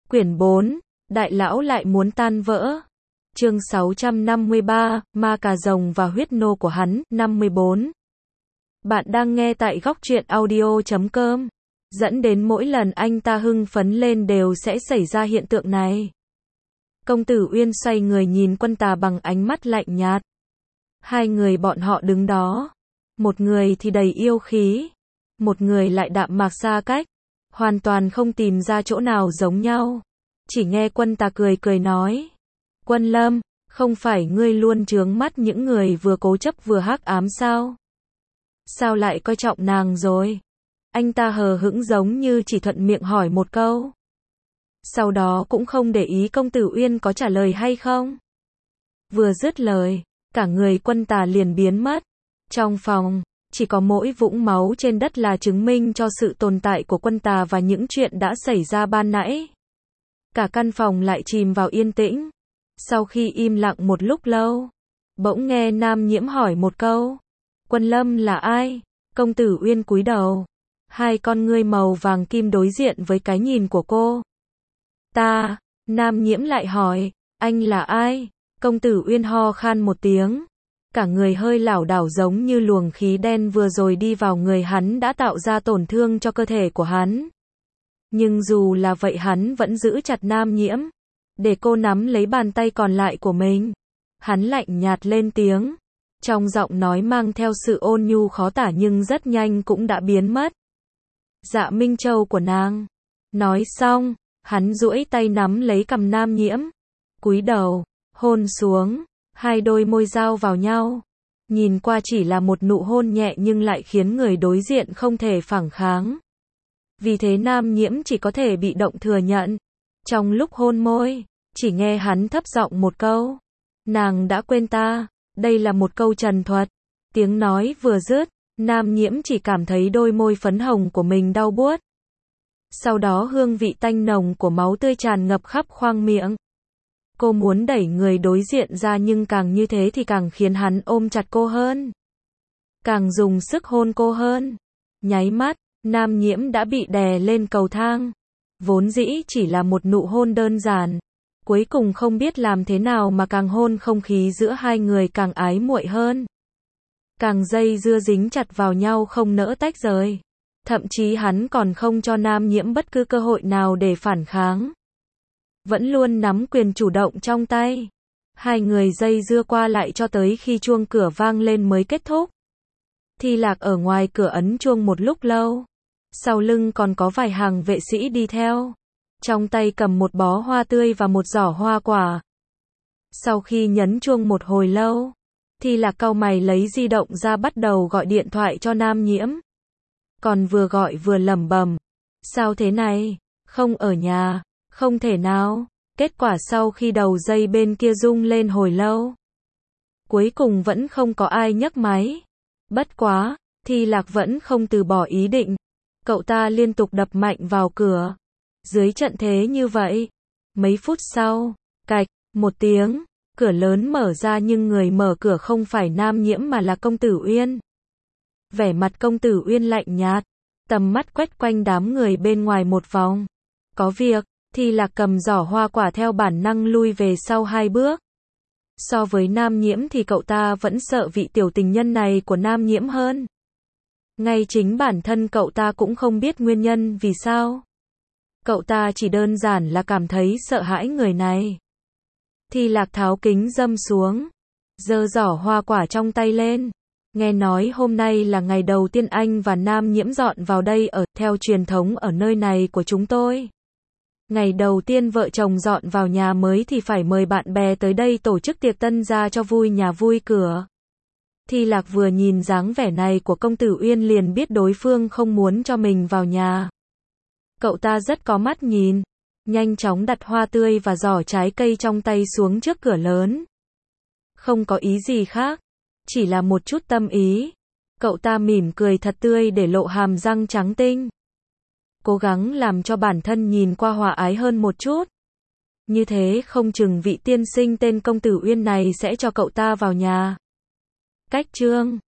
Quyển 4, Đại lão lại muốn tan vỡ. Chương 653, Ma cà rồng và huyết nô của hắn, 54. Bạn đang nghe tại góc truyện audio.com. Dẫn đến mỗi lần anh ta hưng phấn lên đều sẽ xảy ra hiện tượng này. Công tử Uyên xoay người nhìn Quân Tà bằng ánh mắt lạnh nhạt. Hai người bọn họ đứng đó. Một người thì đầy yêu khí. Một người lại đạm mạc xa cách. Hoàn toàn không tìm ra chỗ nào giống nhau. Chỉ nghe Quân Tà cười cười nói. Quân Lâm, không phải ngươi luôn trướng mắt những người vừa cố chấp vừa hắc ám sao? Sao lại coi trọng nàng rồi? Anh ta hờ hững giống như chỉ thuận miệng hỏi một câu. Sau đó cũng không để ý công tử Uyên có trả lời hay không. Vừa dứt lời, cả người Quân Tà liền biến mất. Trong phòng, chỉ có mỗi vũng máu trên đất là chứng minh cho sự tồn tại của Quân Tà và những chuyện đã xảy ra ban nãy. Cả căn phòng lại chìm vào yên tĩnh. Sau khi im lặng một lúc lâu, bỗng nghe Nam Nhiễm hỏi một câu. Quân Lâm là ai? Công tử Uyên cúi đầu. Hai con ngươi màu vàng kim đối diện với cái nhìn của cô. Ta, Nam Nhiễm lại hỏi, anh là ai? Công tử Uyên ho khan một tiếng. Cả người hơi lảo đảo giống như luồng khí đen vừa rồi đi vào người hắn đã tạo ra tổn thương cho cơ thể của hắn. Nhưng dù là vậy hắn vẫn giữ chặt Nam Nhiễm, để cô nắm lấy bàn tay còn lại của mình. Hắn lạnh nhạt lên tiếng, trong giọng nói mang theo sự ôn nhu khó tả nhưng rất nhanh cũng đã biến mất. Dạ Minh Châu của nàng. Nói xong, hắn duỗi tay nắm lấy cằm Nam Nhiễm, cúi đầu, hôn xuống, hai đôi môi giao vào nhau. Nhìn qua chỉ là một nụ hôn nhẹ nhưng lại khiến người đối diện không thể phản kháng. Vì thế Nam Nhiễm chỉ có thể bị động thừa nhận. Trong lúc hôn môi, chỉ nghe hắn thấp giọng một câu. Nàng đã quên ta. Đây là một câu trần thuật. Tiếng nói vừa dứt, Nam Nhiễm chỉ cảm thấy đôi môi phấn hồng của mình đau buốt. Sau đó hương vị tanh nồng của máu tươi tràn ngập khắp khoang miệng. Cô muốn đẩy người đối diện ra nhưng càng như thế thì càng khiến hắn ôm chặt cô hơn. Càng dùng sức hôn cô hơn. Nháy mắt, Nam Nhiễm đã bị đè lên cầu thang. Vốn dĩ chỉ là một nụ hôn đơn giản. Cuối cùng không biết làm thế nào mà càng hôn không khí giữa hai người càng ái muội hơn. Càng dây dưa dính chặt vào nhau không nỡ tách rời. Thậm chí hắn còn không cho Nam Nhiễm bất cứ cơ hội nào để phản kháng. Vẫn luôn nắm quyền chủ động trong tay. Hai người dây dưa qua lại cho tới khi chuông cửa vang lên mới kết thúc. Thi Lạc ở ngoài cửa ấn chuông một lúc lâu. Sau lưng còn có vài hàng vệ sĩ đi theo. Trong tay cầm một bó hoa tươi và một giỏ hoa quả. Sau khi nhấn chuông một hồi lâu, Thi Lạc cau mày lấy di động ra bắt đầu gọi điện thoại cho Nam Nhiễm. Còn vừa gọi vừa lẩm bẩm. Sao thế này? Không ở nhà. Không thể nào. Kết quả sau khi đầu dây bên kia rung lên hồi lâu, cuối cùng vẫn không có ai nhấc máy. Bất quá, Thi Lạc vẫn không từ bỏ ý định. Cậu ta liên tục đập mạnh vào cửa. Dưới trận thế như vậy, mấy phút sau, cạch, một tiếng, cửa lớn mở ra nhưng người mở cửa không phải Nam Nhiễm mà là công tử Uyên. Vẻ mặt công tử Uyên lạnh nhạt, tầm mắt quét quanh đám người bên ngoài một vòng. Có việc, Thi Lạc cầm giỏ hoa quả theo bản năng lui về sau hai bước. So với Nam Nhiễm thì cậu ta vẫn sợ vị tiểu tình nhân này của Nam Nhiễm hơn. Ngay chính bản thân cậu ta cũng không biết nguyên nhân vì sao. Cậu ta chỉ đơn giản là cảm thấy sợ hãi người này. Thi Lạc tháo kính râm xuống, giơ giỏ hoa quả trong tay lên. Nghe nói hôm nay là ngày đầu tiên anh và Nam Nhiễm dọn vào đây ở, theo truyền thống ở nơi này của chúng tôi. Ngày đầu tiên vợ chồng dọn vào nhà mới thì phải mời bạn bè tới đây tổ chức tiệc tân gia cho vui nhà vui cửa. Thi Lạc vừa nhìn dáng vẻ này của công tử Uyên liền biết đối phương không muốn cho mình vào nhà. Cậu ta rất có mắt nhìn, nhanh chóng đặt hoa tươi và giỏ trái cây trong tay xuống trước cửa lớn. Không có ý gì khác, chỉ là một chút tâm ý. Cậu ta mỉm cười thật tươi để lộ hàm răng trắng tinh. Cố gắng làm cho bản thân nhìn qua hòa ái hơn một chút. Như thế không chừng vị tiên sinh tên công tử Uyên này sẽ cho cậu ta vào nhà. Cách chương